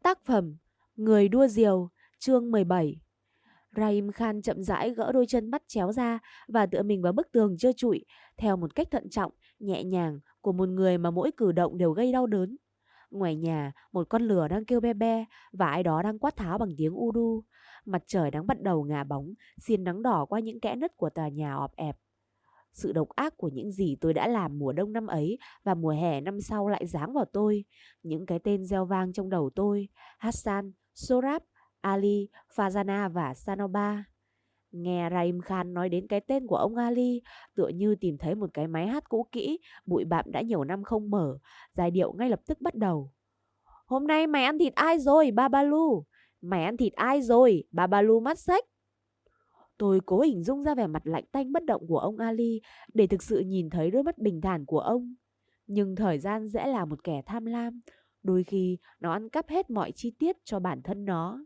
Tác phẩm Người đua diều, chương 17. Rahim Khan chậm rãi gỡ đôi chân bắt chéo ra và tựa mình vào bức tường trơ trụi theo một cách thận trọng, nhẹ nhàng của một người mà mỗi cử động đều gây đau đớn. Ngoài nhà, một con lừa đang kêu be be và ai đó đang quát tháo bằng tiếng Urdu. Mặt trời đang bắt đầu ngả bóng, xiên nắng đỏ qua những kẽ nứt của tòa nhà ọp ẹp. Sự độc ác của những gì tôi đã làm mùa đông năm ấy và mùa hè năm sau lại giáng vào tôi. Những cái tên reo vang trong đầu tôi: Hassan, Sorab, Ali, Fazana và Sanoba. Nghe Rahim Khan nói đến cái tên của ông Ali, tựa như tìm thấy một cái máy hát cũ kỹ, bụi bặm đã nhiều năm không mở. Giai điệu ngay lập tức bắt đầu. Hôm nay mày ăn thịt ai rồi, Babalu? Mày ăn thịt ai rồi, Babalu mắt xếch? Tôi cố hình dung ra vẻ mặt lạnh tanh bất động của ông Ali để thực sự nhìn thấy đôi mắt bình thản của ông. Nhưng thời gian dễ là một kẻ tham lam. Đôi khi nó ăn cắp hết mọi chi tiết cho bản thân nó.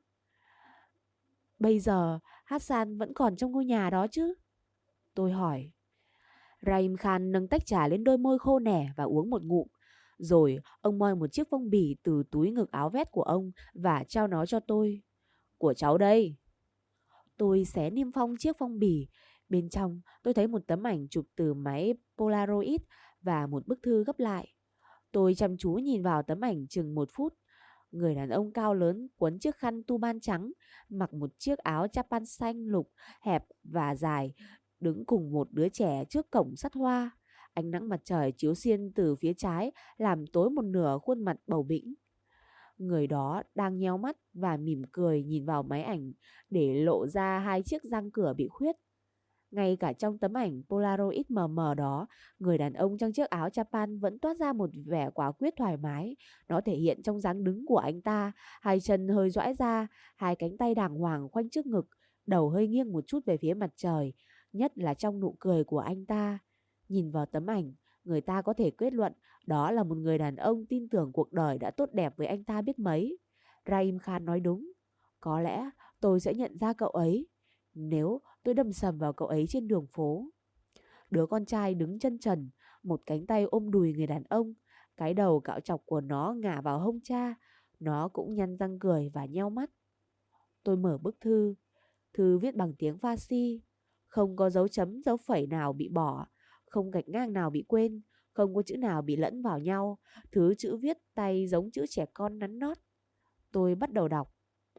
Bây giờ Hassan vẫn còn trong ngôi nhà đó chứ? Tôi hỏi. Rahim Khan nâng tách trà lên đôi môi khô nẻ và uống một ngụm. Rồi ông moi một chiếc phong bì từ túi ngực áo vest của ông và trao nó cho tôi. Của cháu đây. Tôi xé niêm phong chiếc phong bì. Bên trong tôi thấy một tấm ảnh chụp từ máy Polaroid và một bức thư gấp lại. Tôi chăm chú nhìn vào tấm ảnh chừng 1 phút. Người đàn ông cao lớn quấn chiếc khăn tu ban trắng, mặc một chiếc áo chapan xanh lục hẹp và dài, đứng cùng một đứa trẻ trước cổng sắt hoa. Ánh nắng mặt trời chiếu xiên từ phía trái làm tối một nửa khuôn mặt bầu bĩnh. Người đó đang nheo mắt và mỉm cười nhìn vào máy ảnh để lộ ra 2 chiếc răng cửa bị khuyết. Ngay cả trong tấm ảnh Polaroid mờ mờ đó, người đàn ông trong chiếc áo Japan vẫn toát ra một vẻ quả quyết thoải mái. Nó thể hiện trong dáng đứng của anh ta, 2 chân hơi duỗi ra, 2 cánh tay đàng hoàng khoanh trước ngực, đầu hơi nghiêng một chút về phía mặt trời, nhất là trong nụ cười của anh ta. Nhìn vào tấm ảnh, người ta có thể kết luận đó là một người đàn ông tin tưởng cuộc đời đã tốt đẹp với anh ta biết mấy. Rahim Khan nói đúng. Có lẽ tôi sẽ nhận ra cậu ấy nếu tôi đâm sầm vào cậu ấy trên đường phố. Đứa con trai đứng chân trần, một cánh tay ôm đùi người đàn ông, cái đầu cạo chọc của nó ngả vào hông cha. Nó cũng nhăn răng cười và nheo mắt. Tôi mở bức thư. Thư viết bằng tiếng Farsi. Không có dấu chấm dấu phẩy nào bị bỏ, không gạch ngang nào bị quên, không có chữ nào bị lẫn vào nhau. Thứ chữ viết tay giống chữ trẻ con nắn nót. Tôi bắt đầu đọc.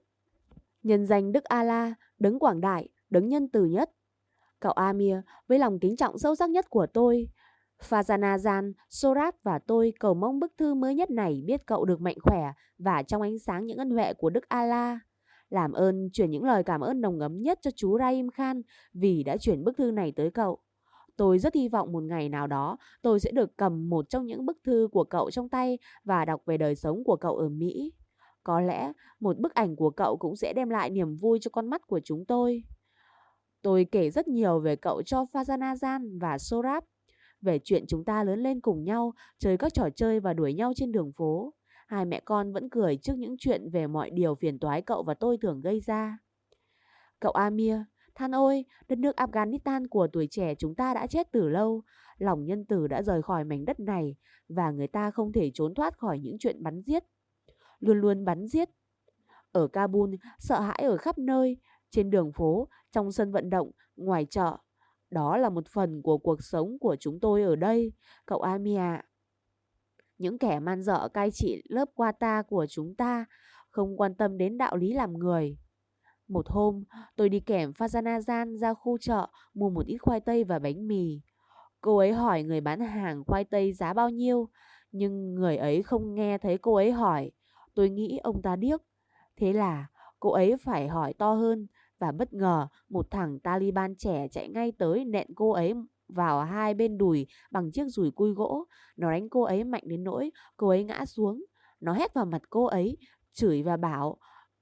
Nhân danh Đức Allah, đấng quảng đại, đấng nhân từ nhất. Cậu Amir, với lòng kính trọng sâu sắc nhất của tôi, Fazanazan, Sorab và tôi cầu mong bức thư mới nhất này biết cậu được mạnh khỏe và trong ánh sáng những ân huệ của Đức Allah. Làm ơn chuyển những lời cảm ơn nồng ấm nhất cho chú Rahim Khan vì đã chuyển bức thư này tới cậu. Tôi rất hy vọng một ngày nào đó tôi sẽ được cầm một trong những bức thư của cậu trong tay và đọc về đời sống của cậu ở Mỹ. Có lẽ một bức ảnh của cậu cũng sẽ đem lại niềm vui cho con mắt của chúng tôi. Tôi kể rất nhiều về cậu cho Fazanazan và Sorab, về chuyện chúng ta lớn lên cùng nhau, chơi các trò chơi và đuổi nhau trên đường phố. Hai mẹ con vẫn cười trước những chuyện về mọi điều phiền toái cậu và tôi thường gây ra. Cậu Amir, than ôi, đất nước Afghanistan của tuổi trẻ chúng ta đã chết từ lâu. Lòng nhân tử đã rời khỏi mảnh đất này và người ta không thể trốn thoát khỏi những chuyện bắn giết. Luôn luôn bắn giết. Ở Kabul, sợ hãi ở khắp nơi, trên đường phố, trong sân vận động, ngoài chợ. Đó là một phần của cuộc sống của chúng tôi ở đây, cậu Amir ạ. Những kẻ man dợ cai trị lớp Quata của chúng ta, không quan tâm đến đạo lý làm người. Một hôm, tôi đi kèm Fazanazan ra khu chợ mua một ít khoai tây và bánh mì. Cô ấy hỏi người bán hàng khoai tây giá bao nhiêu, nhưng người ấy không nghe thấy cô ấy hỏi. Tôi nghĩ ông ta điếc. Thế là cô ấy phải hỏi to hơn và bất ngờ một thằng Taliban trẻ chạy ngay tới nện cô ấy vào hai bên đùi bằng chiếc dùi cui gỗ. Nó đánh cô ấy mạnh đến nỗi cô ấy ngã xuống. Nó hét vào mặt cô ấy, chửi và bảo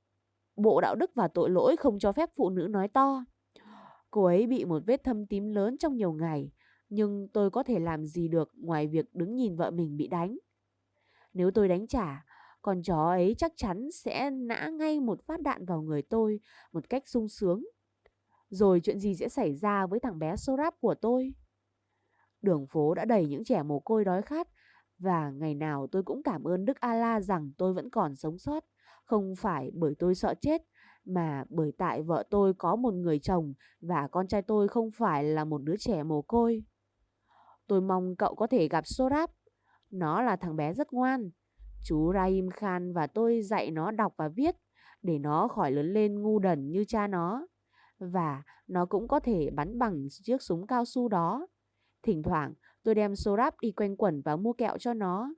bộ đạo đức và tội lỗi không cho phép phụ nữ nói to. Cô ấy bị một vết thâm tím lớn trong nhiều ngày, nhưng tôi có thể làm gì được ngoài việc đứng nhìn vợ mình bị đánh. Nếu tôi đánh trả, con chó ấy chắc chắn sẽ nã ngay một phát đạn vào người tôi một cách sung sướng. Rồi chuyện gì sẽ xảy ra với thằng bé Sorab của tôi? Đường phố đã đầy những trẻ mồ côi đói khát và ngày nào tôi cũng cảm ơn Đức Allah rằng tôi vẫn còn sống sót, Không phải bởi tôi sợ chết, mà bởi tại vợ tôi có một người chồng và con trai tôi không phải là một đứa trẻ mồ côi. Tôi mong cậu có thể gặp Sorab. Nó là thằng bé rất ngoan. Chú Rahim Khan và tôi dạy nó đọc và viết để nó khỏi lớn lên ngu đần như cha nó. Và nó cũng có thể bắn bằng chiếc súng cao su đó. Thỉnh thoảng tôi đem Sorab đi quanh quẩn và mua kẹo cho nó.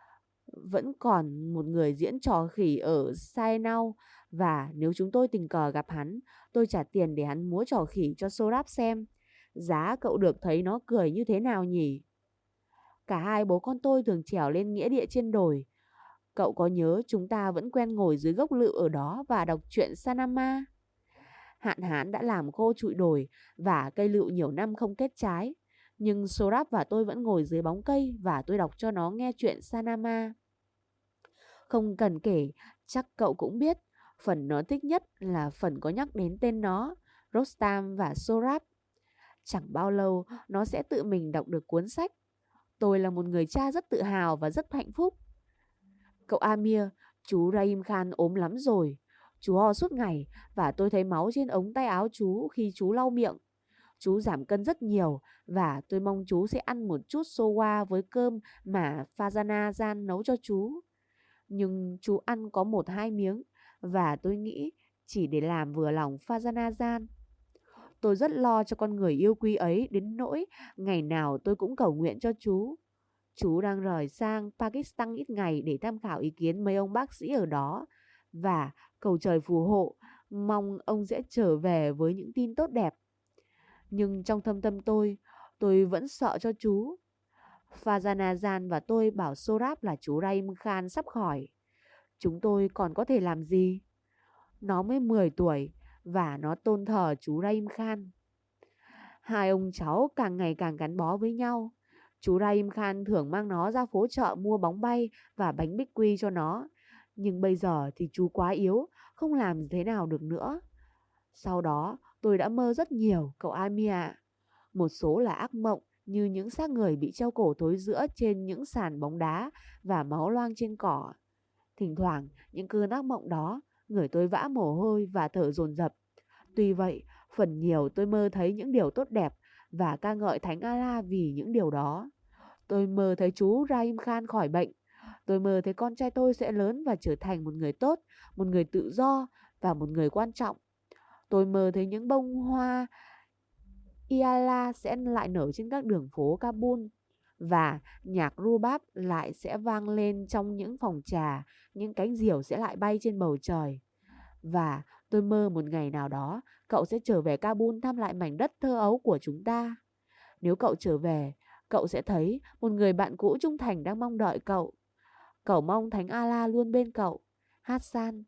Vẫn còn một người diễn trò khỉ ở Saenau, và nếu chúng tôi tình cờ gặp hắn, tôi trả tiền để hắn múa trò khỉ cho Sorab xem. Giá cậu được thấy nó cười như thế nào nhỉ? Cả hai bố con tôi thường trèo lên nghĩa địa trên đồi. Cậu có nhớ chúng ta vẫn quen ngồi dưới gốc lựu ở đó và đọc truyện Sanama? Hạn hán đã làm khô trụi đồi và cây lựu nhiều năm không kết trái. Nhưng Sorab và tôi vẫn ngồi dưới bóng cây và tôi đọc cho nó nghe chuyện Sanama. Không cần kể, chắc cậu cũng biết, phần nó thích nhất là phần có nhắc đến tên nó, Rostam và Sorab. Chẳng bao lâu nó sẽ tự mình đọc được cuốn sách. Tôi là một người cha rất tự hào và rất hạnh phúc. Cậu Amir, chú Rahim Khan ốm lắm rồi. Chú ho suốt ngày và tôi thấy máu trên ống tay áo chú khi chú lau miệng. Chú giảm cân rất nhiều và tôi mong chú sẽ ăn một chút sowa với cơm mà Fazana Jan nấu cho chú. Nhưng chú ăn có 1-2 miếng và tôi nghĩ chỉ để làm vừa lòng Fazana Jan. Tôi rất lo cho con người yêu quý ấy đến nỗi ngày nào tôi cũng cầu nguyện cho chú. Chú đang rời sang Pakistan ít ngày để tham khảo ý kiến mấy ông bác sĩ ở đó và cầu trời phù hộ, mong ông sẽ trở về với những tin tốt đẹp. Nhưng trong thâm tâm tôi vẫn sợ cho chú. Fazanazan và tôi bảo Sorab là chú Rahim Khan sắp khỏi. Chúng tôi còn có thể làm gì? Nó mới 10 tuổi và nó tôn thờ chú Rahim Khan. Hai ông cháu càng ngày càng gắn bó với nhau. Chú Rahim Khan thường mang nó ra phố chợ mua bóng bay và bánh bích quy cho nó. Nhưng bây giờ thì chú quá yếu, không làm thế nào được nữa. Sau đó tôi đã mơ rất nhiều, cậu Ami ạ. Một số là ác mộng như những xác người bị treo cổ thối rữa trên những sàn bóng đá và máu loang trên cỏ. Thỉnh thoảng những cơn ác mộng đó, người tôi vã mồ hôi và thở dồn dập. Tuy vậy, phần nhiều tôi mơ thấy những điều tốt đẹp và ca ngợi Thánh Allah vì những điều đó. Tôi mơ thấy chú Rahim Khan khỏi bệnh. Tôi mơ thấy con trai tôi sẽ lớn và trở thành một người tốt, một người tự do và một người quan trọng. Tôi mơ thấy những bông hoa Iala sẽ lại nở trên các đường phố Kabul và nhạc rubab lại sẽ vang lên trong những phòng trà, những cánh diều sẽ lại bay trên bầu trời. Và tôi mơ một ngày nào đó cậu sẽ trở về Kabul thăm lại mảnh đất thơ ấu của chúng ta. Nếu cậu trở về, cậu sẽ thấy một người bạn cũ trung thành đang mong đợi cậu. Cậu mong Thánh Allah luôn bên cậu. Hassan.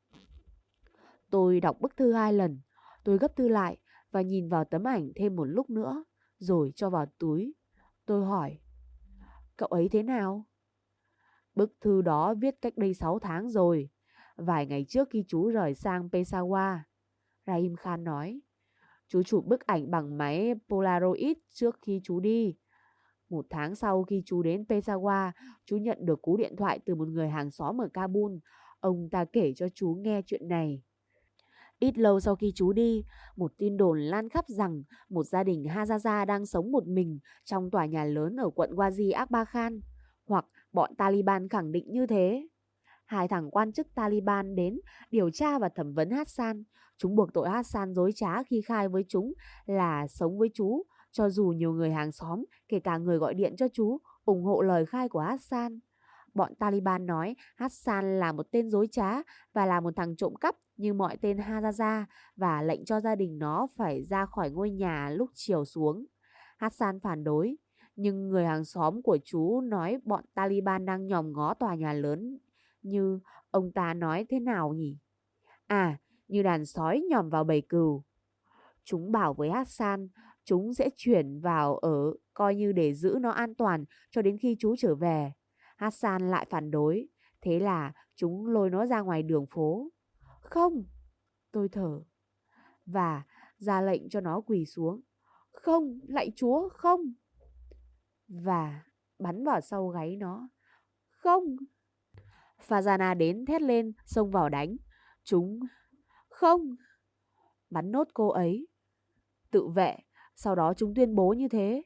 Tôi đọc bức thư 2 lần. Tôi gấp thư lại và nhìn vào tấm ảnh thêm một lúc nữa, rồi cho vào túi. Tôi hỏi, cậu ấy thế nào? Bức thư đó viết cách đây 6 tháng rồi, vài ngày trước khi chú rời sang Peshawar. Rahim Khan nói, chú chụp bức ảnh bằng máy Polaroid trước khi chú đi. 1 tháng sau khi chú đến Peshawar, chú nhận được cú điện thoại từ một người hàng xóm ở Kabul. Ông ta kể cho chú nghe chuyện này. Ít lâu sau khi chú đi, một tin đồn lan khắp rằng một gia đình Hazaza đang sống một mình trong tòa nhà lớn ở quận Wadi Akbar Khan, hoặc bọn Taliban khẳng định như thế. 2 thằng quan chức Taliban đến điều tra và thẩm vấn Hassan. Chúng buộc tội Hassan dối trá khi khai với chúng là sống với chú, cho dù nhiều người hàng xóm, kể cả người gọi điện cho chú, ủng hộ lời khai của Hassan. Bọn Taliban nói Hassan là một tên dối trá và là một thằng trộm cắp như mọi tên Hazaza, và lệnh cho gia đình nó phải ra khỏi ngôi nhà lúc chiều xuống. Hassan phản đối, nhưng người hàng xóm của chú nói bọn Taliban đang nhòm ngó tòa nhà lớn, như ông ta nói thế nào nhỉ? À, như đàn sói nhòm vào bầy cừu. Chúng bảo với Hassan chúng sẽ chuyển vào ở coi như để giữ nó an toàn cho đến khi chú trở về. Hassan lại phản đối, thế là chúng lôi nó ra ngoài đường phố. Không, tôi thở và ra lệnh cho nó quỳ xuống. Không, lạy Chúa, không. Và bắn vào sau gáy nó. Không. Fazana đến thét lên, xông vào đánh. Chúng... Không! Bắn nốt cô ấy. Tự vệ. Sau đó chúng tuyên bố như thế.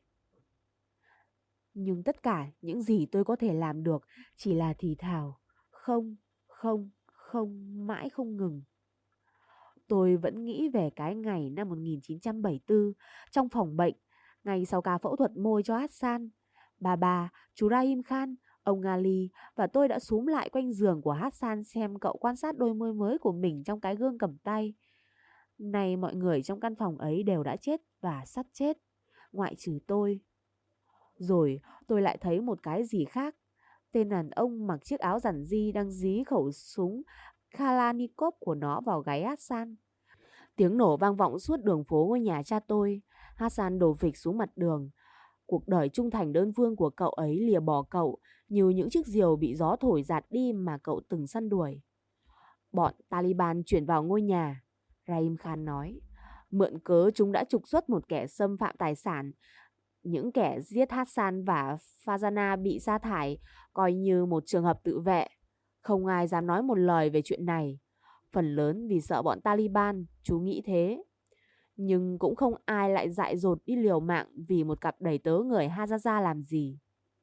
Nhưng tất cả những gì tôi có thể làm được chỉ là thì thào. Không, không, không, mãi không ngừng. Tôi vẫn nghĩ về cái ngày năm 1974 trong phòng bệnh, ngày sau ca phẫu thuật môi cho Hassan. Bà, chú Rahim Khan, ông Ali và tôi đã xúm lại quanh giường của Hassan xem cậu quan sát đôi môi mới của mình trong cái gương cầm tay. Này mọi người trong căn phòng ấy đều đã chết và sắp chết, ngoại trừ tôi. Rồi tôi lại thấy một cái gì khác. Tên đàn ông mặc chiếc áo giản di đang dí khẩu súng Kalashnikov của nó vào gáy Hassan. Tiếng nổ vang vọng suốt đường phố ngôi nhà cha tôi. Hassan đổ phịch xuống mặt đường. Cuộc đời trung thành đơn phương của cậu ấy lìa bỏ cậu như những chiếc diều bị gió thổi giạt đi mà cậu từng săn đuổi. Bọn Taliban chuyển vào ngôi nhà, Rahim Khan nói. Mượn cớ chúng đã trục xuất một kẻ xâm phạm tài sản. Những kẻ giết Hassan và Fazana bị sa thải coi như một trường hợp tự vệ. Không ai dám nói một lời về chuyện này. Phần lớn vì sợ bọn Taliban, chú nghĩ thế. Nhưng cũng không ai lại dại dột đi liều mạng vì một cặp đầy tớ người Hazaza làm gì.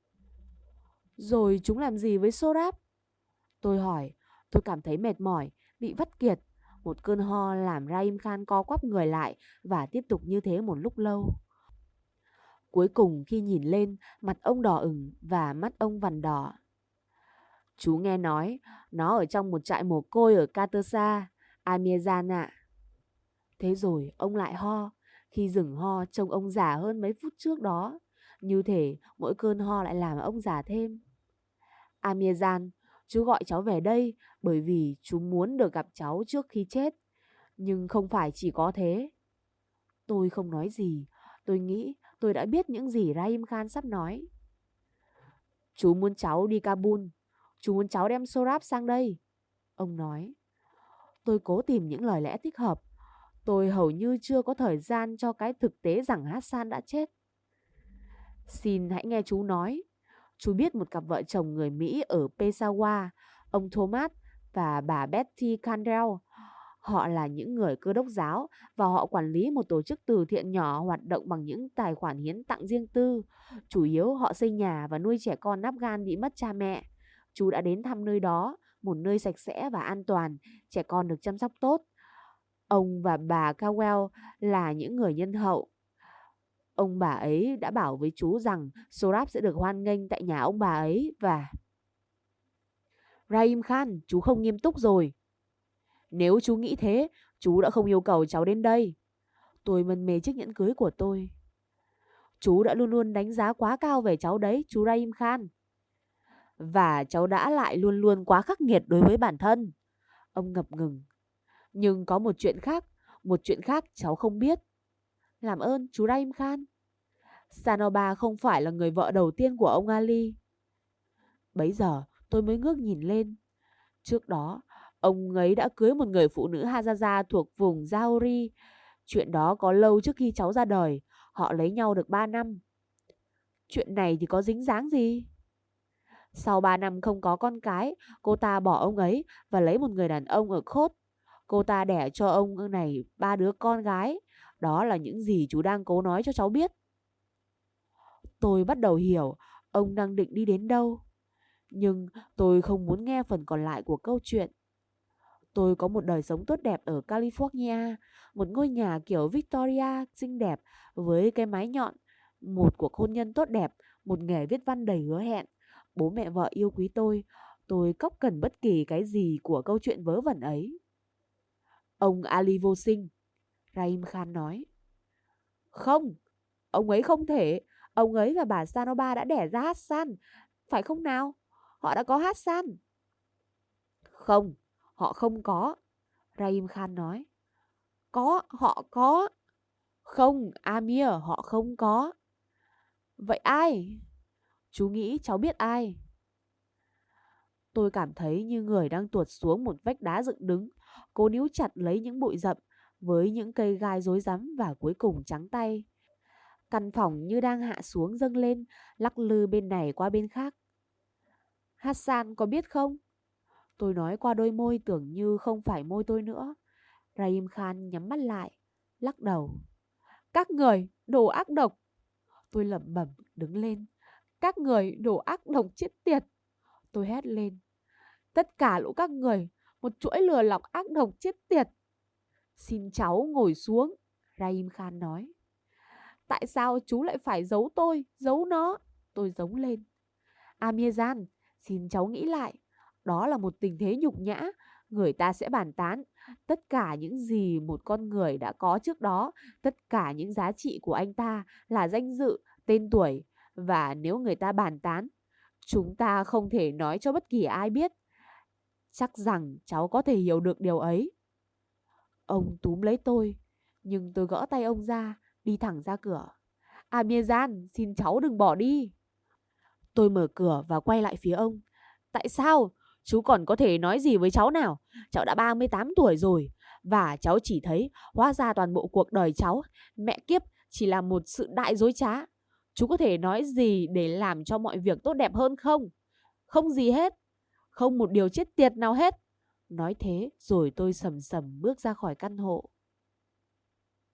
Rồi chúng làm gì với Sorab? Tôi hỏi. Tôi cảm thấy mệt mỏi, bị vắt kiệt. Một cơn ho làm Rahim Khan co quắp người lại và tiếp tục như thế một lúc lâu. Cuối cùng khi nhìn lên, mặt ông đỏ ửng và mắt ông vằn đỏ. Chú nghe nói, nó ở trong một trại mồ côi ở Katersa, Amirjan ạ. Thế rồi ông lại ho. Khi dừng ho, trông ông già hơn mấy phút trước đó. Như thể mỗi cơn ho lại làm ông già thêm. Amirjan, chú gọi cháu về đây bởi vì chú muốn được gặp cháu trước khi chết. Nhưng không phải chỉ có thế. Tôi không nói gì. Tôi nghĩ tôi đã biết những gì Rahim Khan sắp nói. Chú muốn cháu đi Kabul. Chú muốn cháu đem Sorab sang đây. Ông nói. Tôi cố tìm những lời lẽ thích hợp. Tôi hầu như chưa có thời gian cho cái thực tế rằng Hassan đã chết. Xin hãy nghe chú nói. Chú biết một cặp vợ chồng người Mỹ ở Peshawar, ông Thomas và bà Betty Candell. Họ là những người Cơ đốc giáo và họ quản lý một tổ chức từ thiện nhỏ hoạt động bằng những tài khoản hiến tặng riêng tư. Chủ yếu họ xây nhà và nuôi trẻ con Afghan bị mất cha mẹ. Chú đã đến thăm nơi đó, một nơi sạch sẽ và an toàn, trẻ con được chăm sóc tốt. Ông và bà Cowell là những người nhân hậu. Ông bà ấy đã bảo với chú rằng Sorab sẽ được hoan nghênh tại nhà ông bà ấy và... Rahim Khan, chú không nghiêm túc rồi. Nếu chú nghĩ thế, chú đã không yêu cầu cháu đến đây. Tôi mân mê chiếc nhẫn cưới của tôi. Chú đã luôn luôn đánh giá quá cao về cháu đấy, chú Rahim Khan. Và cháu đã lại luôn luôn quá khắc nghiệt đối với bản thân. Ông ngập ngừng. Nhưng có một chuyện khác cháu không biết. Làm ơn, chú Rahim Khan. Sanoba không phải là người vợ đầu tiên của ông Ali. Bấy giờ tôi mới ngước nhìn lên. Trước đó, ông ấy đã cưới một người phụ nữ Hazaza thuộc vùng Zauri. Chuyện đó có lâu trước khi cháu ra đời. Họ lấy nhau được 3 năm. Chuyện này thì có dính dáng gì? Sau 3 năm không có con cái, cô ta bỏ ông ấy và lấy một người đàn ông ở Khốt. Cô ta đẻ cho ông này 3 đứa con gái. Đó là những gì chú đang cố nói cho cháu biết. Tôi bắt đầu hiểu ông đang định đi đến đâu. Nhưng tôi không muốn nghe phần còn lại của câu chuyện. Tôi có một đời sống tốt đẹp ở California, một ngôi nhà kiểu Victoria xinh đẹp với cái mái nhọn, một cuộc hôn nhân tốt đẹp, một nghề viết văn đầy hứa hẹn, bố mẹ vợ yêu quý tôi cóc cần bất kỳ cái gì của câu chuyện vớ vẩn ấy. Ông Ali vô sinh, Rahim Khan nói. Không, ông ấy không thể. Ông ấy và bà Sanoba đã đẻ ra Hassan, phải không nào? Họ đã có Hassan. Không, họ không có, Rahim Khan nói. Có, họ có. Không, Amir, họ không có. Vậy ai? Chú nghĩ cháu biết ai? Tôi cảm thấy như người đang tuột xuống một vách đá dựng đứng, cố níu chặt lấy những bụi rậm với những cây gai rối rắm và cuối cùng trắng tay. Căn phòng như đang hạ xuống dâng lên, lắc lư bên này qua bên khác. Hassan có biết không? Tôi nói qua đôi môi tưởng như không phải môi tôi nữa. Rahim Khan nhắm mắt lại, lắc đầu. Các người đồ ác độc. Tôi lẩm bẩm đứng lên. Các người đồ ác độc chết tiệt. Tôi hét lên. Tất cả lũ các người, một chuỗi lừa lọc ác độc chết tiệt. Xin cháu ngồi xuống, Rahim Khan nói. Tại sao chú lại phải giấu tôi, giấu nó? Tôi giống lên. Amirjan, xin cháu nghĩ lại. Đó là một tình thế nhục nhã. Người ta sẽ bàn tán tất cả những gì một con người đã có trước đó. Tất cả những giá trị của anh ta là danh dự, tên tuổi. Và nếu người ta bàn tán, chúng ta không thể nói cho bất kỳ ai biết. Chắc rằng cháu có thể hiểu được điều ấy. Ông túm lấy tôi, nhưng tôi gỡ tay ông ra, đi thẳng ra cửa. Amirjan, xin cháu đừng bỏ đi. Tôi mở cửa và quay lại phía ông. Tại sao? Chú còn có thể nói gì với cháu nào? Cháu đã 38 tuổi rồi. Và cháu chỉ thấy hóa ra toàn bộ cuộc đời cháu, mẹ kiếp, chỉ là một sự đại dối trá. Chú có thể nói gì để làm cho mọi việc tốt đẹp hơn không? Không gì hết. Không một điều chết tiệt nào hết. Nói thế rồi tôi sầm sầm bước ra khỏi căn hộ.